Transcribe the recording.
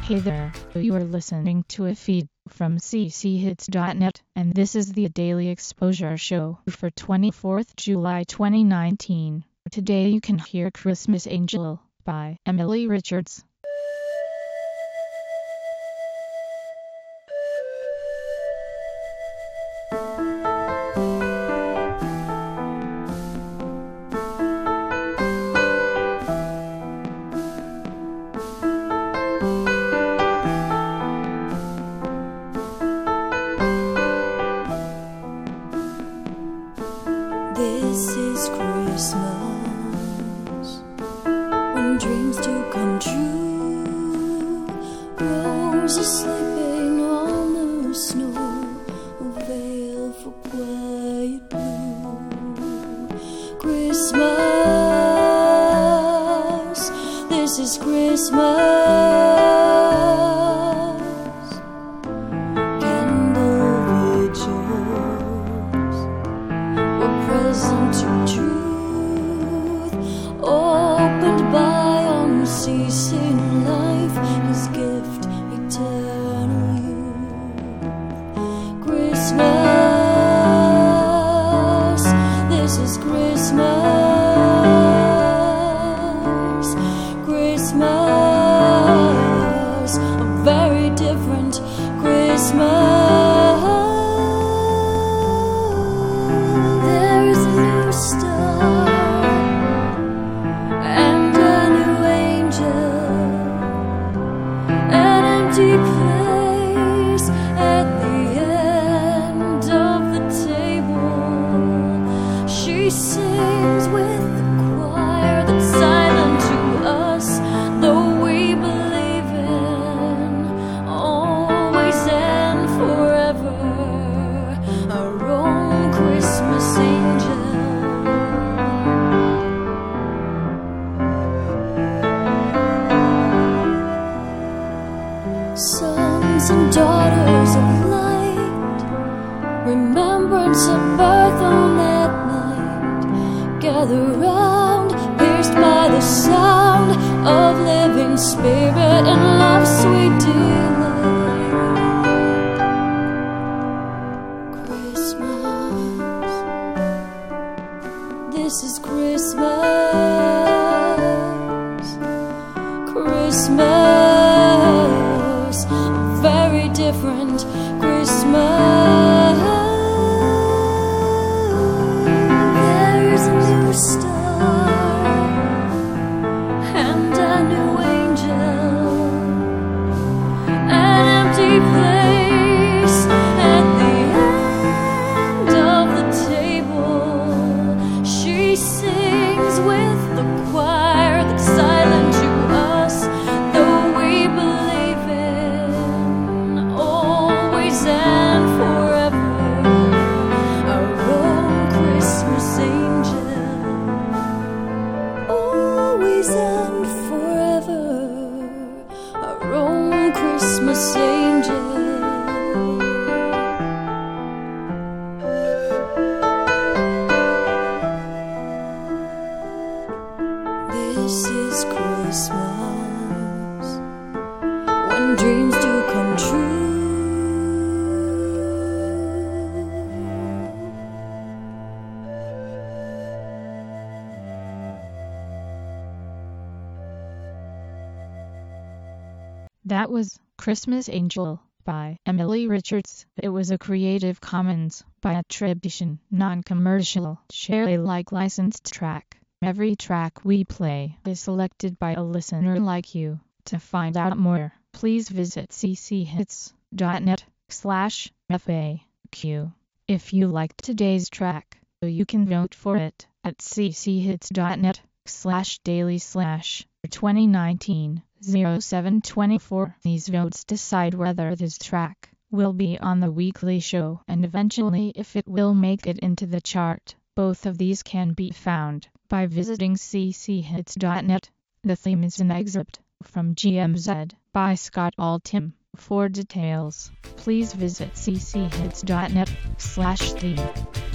Hey there, you are listening to a feed from cchits.net, and this is the Daily Exposure Show for 24th July 2019. Today you can hear Christmas Angel by Emily Richards. This is Christmas, when dreams do come true. Roses sleeping on the snow, a veil for quiet blue. Christmas, this is Christmas. Present of truth, opened by unceasing life, His gift, eternal youth. Christmas, this is Christmas. Christmas, a very different Christmas. Place at the end of the table, she sings with the choir that's silent to us, though we believe in always and forever our own Christmas angel. Sons and daughters of light, remembrance of birth on that night, gather round, pierced by the sound of living spirit and love's sweet delight. Christmas, this is Christmas. Christmas, very different Christmas. There's a new star and a new angel, an empty place at the end of the table. She sings with the choir that's silent to us, though we believe in always and forever our own Christmas angel. Always and forever our own Christmas angel. This is Christmas, when dreams do come true. That was Christmas Angel by Emily Richards. It was a Creative Commons by attribution, non-commercial, share Alike licensed track. Every track we play is selected by a listener like you. To find out more, please visit cchits.net/FAQ. If you liked today's track, you can vote for it at cchits.net/daily/2019-0724. These votes decide whether this track will be on the weekly show and eventually if it will make it into the chart. Both of these can be found by visiting cchits.net. The theme is an excerpt from GMZ by Scott Altham. For details, please visit cchits.net/theme.